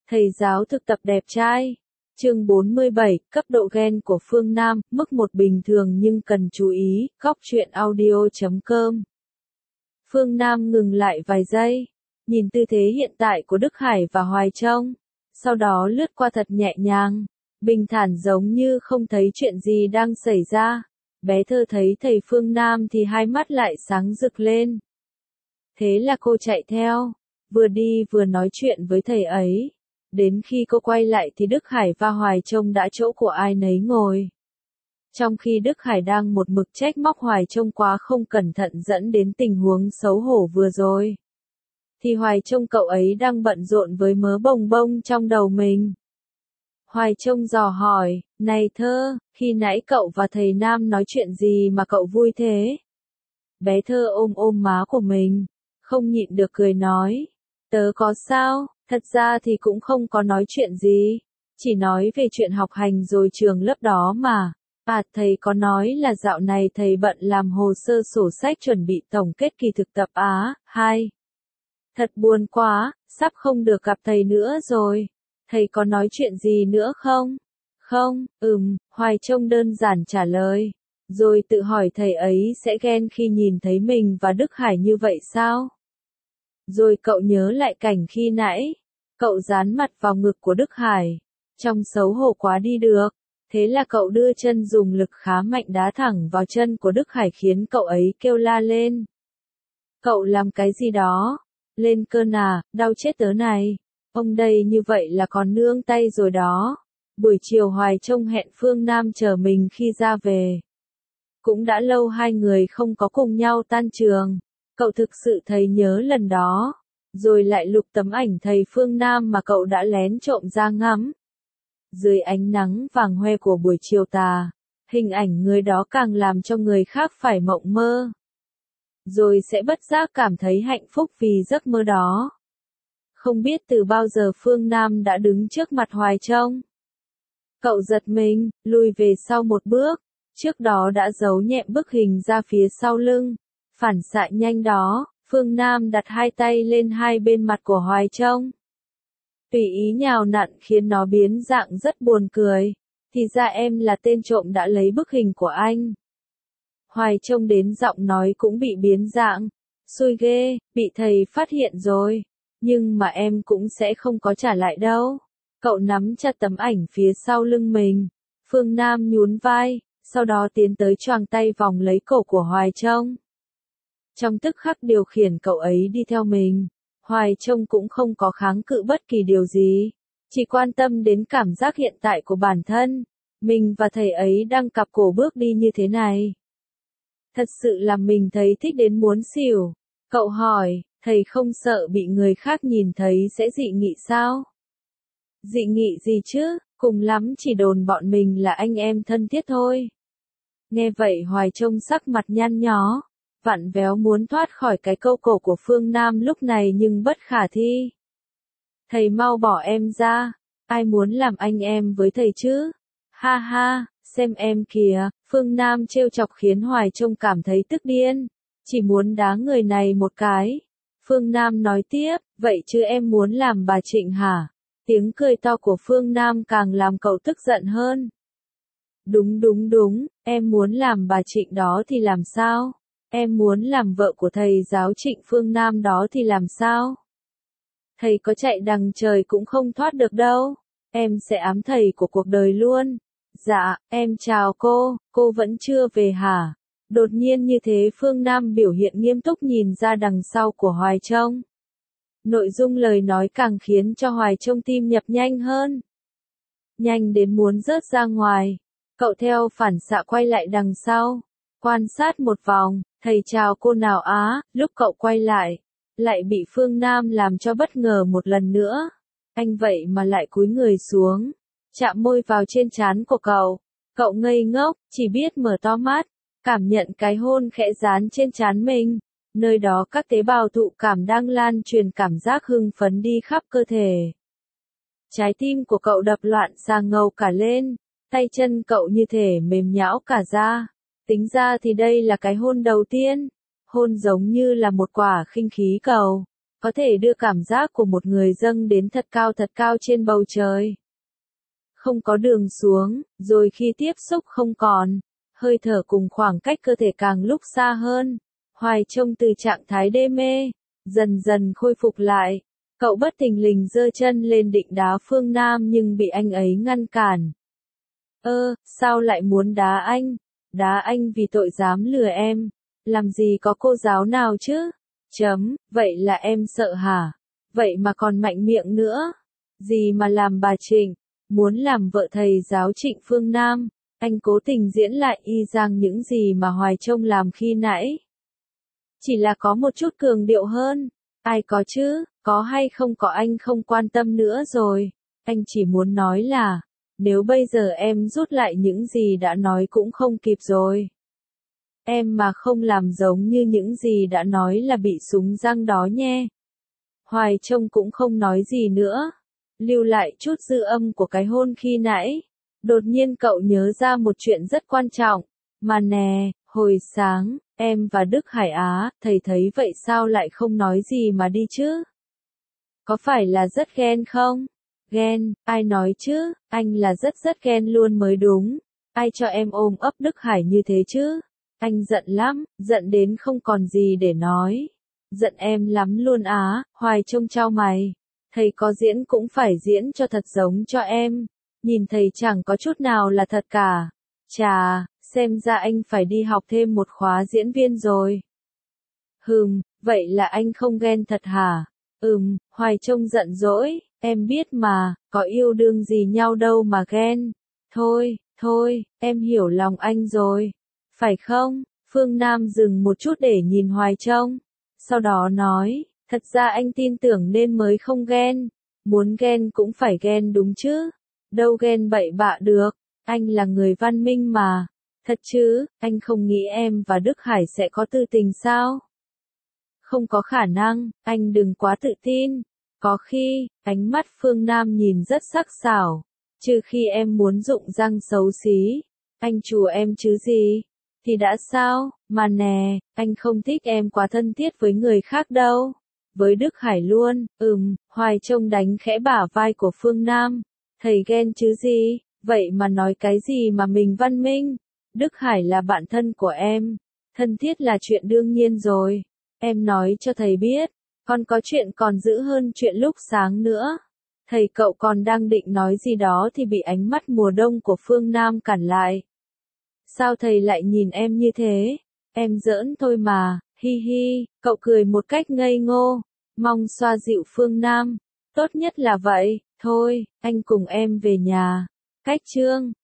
Thầy giáo thực tập đẹp trai. Chương 47, cấp độ gen của Phương Nam, mức 1 bình thường nhưng cần chú ý, góc truyện audio.com. Phương Nam ngừng lại vài giây, nhìn tư thế hiện tại của Đức Hải và Hoài Trong, sau đó lướt qua thật nhẹ nhàng, bình thản giống như không thấy chuyện gì đang xảy ra. Bé Thơ thấy thầy Phương Nam thì hai mắt lại sáng rực lên. Thế là cô chạy theo, vừa đi vừa nói chuyện với thầy ấy. Đến khi cô quay lại thì Đức Hải và Hoài Trong đã chỗ của ai nấy ngồi. Trong khi Đức Hải đang một mực trách móc Hoài Trong quá không cẩn thận dẫn đến tình huống xấu hổ vừa rồi, thì Hoài Trong cậu ấy đang bận rộn với mớ bồng bông trong đầu mình. Hoài Trong dò hỏi, này Thơ, khi nãy cậu và thầy Nam nói chuyện gì mà cậu vui thế? Bé Thơ ôm má của mình, không nhịn được cười nói, tớ có sao? Thật ra thì cũng không có nói chuyện gì, chỉ nói về chuyện học hành rồi trường lớp đó mà. Thầy có nói là dạo này thầy bận làm hồ sơ sổ sách chuẩn bị tổng kết kỳ thực tập Á, 2. Thật buồn quá, sắp không được gặp thầy nữa rồi. Thầy có nói chuyện gì nữa không? Không, Hoài Trong đơn giản trả lời. Rồi tự hỏi thầy ấy sẽ ghen khi nhìn thấy mình và Đức Hải như vậy sao? Rồi cậu nhớ lại cảnh khi nãy, cậu dán mặt vào ngực của Đức Hải, trong xấu hổ quá đi được, thế là cậu đưa chân dùng lực khá mạnh đá thẳng vào chân của Đức Hải khiến cậu ấy kêu la lên. Cậu làm cái gì đó? Lên cơn à, đau chết tớ này. Ông đây như vậy là còn nương tay rồi đó. Buổi chiều Hoài Trong hẹn Phương Nam chờ mình khi ra về. Cũng đã lâu hai người không có cùng nhau tan trường. Cậu thực sự thấy nhớ lần đó, rồi lại lục tấm ảnh thầy Phương Nam mà cậu đã lén trộm ra ngắm. Dưới ánh nắng vàng hoe của buổi chiều tà, hình ảnh người đó càng làm cho người khác phải mộng mơ. Rồi sẽ bất giác cảm thấy hạnh phúc vì giấc mơ đó. Không biết từ bao giờ Phương Nam đã đứng trước mặt Hoài Trong. Cậu giật mình, lùi về sau một bước, trước đó đã giấu nhẹm bức hình ra phía sau lưng. Phản xạ nhanh đó, Phương Nam đặt hai tay lên hai bên mặt của Hoài Trong. Tùy ý nhào nặn khiến nó biến dạng rất buồn cười. Thì ra em là tên trộm đã lấy bức hình của anh. Hoài Trong đến giọng nói cũng bị biến dạng. Xui ghê, bị thầy phát hiện rồi. Nhưng mà em cũng sẽ không có trả lại đâu. Cậu nắm chặt tấm ảnh phía sau lưng mình. Phương Nam nhún vai, sau đó tiến tới choàng tay vòng lấy cổ của Hoài Trong. Trong tức khắc điều khiển cậu ấy đi theo mình, Hoài Trong cũng không có kháng cự bất kỳ điều gì, chỉ quan tâm đến cảm giác hiện tại của bản thân, mình và thầy ấy đang cặp cổ bước đi như thế này. Thật sự làm mình thấy thích đến muốn xỉu. Cậu hỏi, thầy không sợ bị người khác nhìn thấy sẽ dị nghị sao? Dị nghị gì chứ, cùng lắm chỉ đồn bọn mình là anh em thân thiết thôi. Nghe vậy Hoài Trong sắc mặt nhăn nhó, vặn véo muốn thoát khỏi cái câu cổ của Phương Nam lúc này nhưng bất khả thi. Thầy mau bỏ em ra, ai muốn làm anh em với thầy chứ? Ha ha, xem em kìa, Phương Nam trêu chọc khiến Hoài Trong cảm thấy tức điên, chỉ muốn đá người này một cái. Phương Nam nói tiếp, vậy chứ em muốn làm bà Trịnh hả? Tiếng cười to của Phương Nam càng làm cậu tức giận hơn. Đúng, em muốn làm bà Trịnh đó thì làm sao? Em muốn làm vợ của thầy giáo Trịnh Phương Nam đó thì làm sao? Thầy có chạy đằng trời cũng không thoát được đâu. Em sẽ ám thầy của cuộc đời luôn. Dạ, em chào cô vẫn chưa về hả? Đột nhiên như thế Phương Nam biểu hiện nghiêm túc nhìn ra đằng sau của Hoài Trong. Nội dung lời nói càng khiến cho Hoài Trong tim đập nhanh hơn. Nhanh đến muốn rớt ra ngoài. Cậu theo phản xạ quay lại đằng sau. Quan sát một vòng, thầy chào cô nào á, lúc cậu quay lại bị Phương Nam làm cho bất ngờ một lần nữa. Anh vậy mà lại cúi người xuống, chạm môi vào trên trán của cậu. Cậu ngây ngốc, chỉ biết mở to mắt, cảm nhận cái hôn khẽ dán trên trán mình. Nơi đó các tế bào thụ cảm đang lan truyền cảm giác hưng phấn đi khắp cơ thể. Trái tim của cậu đập loạn xà ngầu cả lên, tay chân cậu như thể mềm nhão cả ra. Tính ra thì đây là cái hôn đầu tiên, hôn giống như là một quả khinh khí cầu, có thể đưa cảm giác của một người dâng đến thật cao trên bầu trời. Không có đường xuống, rồi khi tiếp xúc không còn, hơi thở cùng khoảng cách cơ thể càng lúc xa hơn. Hoài trông từ trạng thái đê mê, dần dần khôi phục lại. Cậu bất thình lình giơ chân lên định đá Phương Nam nhưng bị anh ấy ngăn cản. Sao lại muốn đá anh? Đá anh vì tội dám lừa em. Làm gì có cô giáo nào chứ? Vậy là em sợ hả? Vậy mà còn mạnh miệng nữa. Gì mà làm bà Trịnh? Muốn làm vợ thầy giáo Trịnh Phương Nam. Anh cố tình diễn lại y chang những gì mà Hoài Trông làm khi nãy. Chỉ là có một chút cường điệu hơn. Ai có chứ, có hay không có anh không quan tâm nữa rồi. Anh chỉ muốn nói là, nếu bây giờ em rút lại những gì đã nói cũng không kịp rồi. Em mà không làm giống như những gì đã nói là bị súng răng đó nhé. Hoài Trông cũng không nói gì nữa. Lưu lại chút dư âm của cái hôn khi nãy. Đột nhiên cậu nhớ ra một chuyện rất quan trọng. Mà nè, hồi sáng, em và Đức Hải Á, thầy thấy vậy sao lại không nói gì mà đi chứ? Có phải là rất ghen không? Ghen, ai nói chứ, anh là rất ghen luôn mới đúng. Ai cho em ôm ấp Đức Hải như thế chứ? Anh giận lắm, giận đến không còn gì để nói. Giận em lắm luôn á, Hoài Trông chau mày. Thầy có diễn cũng phải diễn cho thật giống cho em. Nhìn thầy chẳng có chút nào là thật cả. Chà, xem ra anh phải đi học thêm một khóa diễn viên rồi. Vậy là anh không ghen thật hả? Hoài Trông giận dỗi, em biết mà, có yêu đương gì nhau đâu mà ghen. Thôi, em hiểu lòng anh rồi. Phải không? Phương Nam dừng một chút để nhìn Hoài Trông. Sau đó nói, thật ra anh tin tưởng nên mới không ghen. Muốn ghen cũng phải ghen đúng chứ. Đâu ghen bậy bạ được, anh là người văn minh mà. Thật chứ, anh không nghĩ em và Đức Hải sẽ có tư tình sao? Không có khả năng, anh đừng quá tự tin. Có khi, ánh mắt Phương Nam nhìn rất sắc sảo. Trừ khi em muốn dụng răng xấu xí. Anh chùa em chứ gì? Thì đã sao, mà nè, anh không thích em quá thân thiết với người khác đâu. Với Đức Hải luôn, Hoài Trông đánh khẽ bả vai của Phương Nam. Thầy ghen chứ gì, vậy mà nói cái gì mà mình văn minh. Đức Hải là bạn thân của em. Thân thiết là chuyện đương nhiên rồi. Em nói cho thầy biết, còn có chuyện còn dữ hơn chuyện lúc sáng nữa. Thầy cậu còn đang định nói gì đó thì bị ánh mắt mùa đông của Phương Nam cản lại. Sao thầy lại nhìn em như thế? Em giỡn thôi mà, hi hi, cậu cười một cách ngây ngô, mong xoa dịu Phương Nam. Tốt nhất là vậy, thôi, anh cùng em về nhà. Cách chương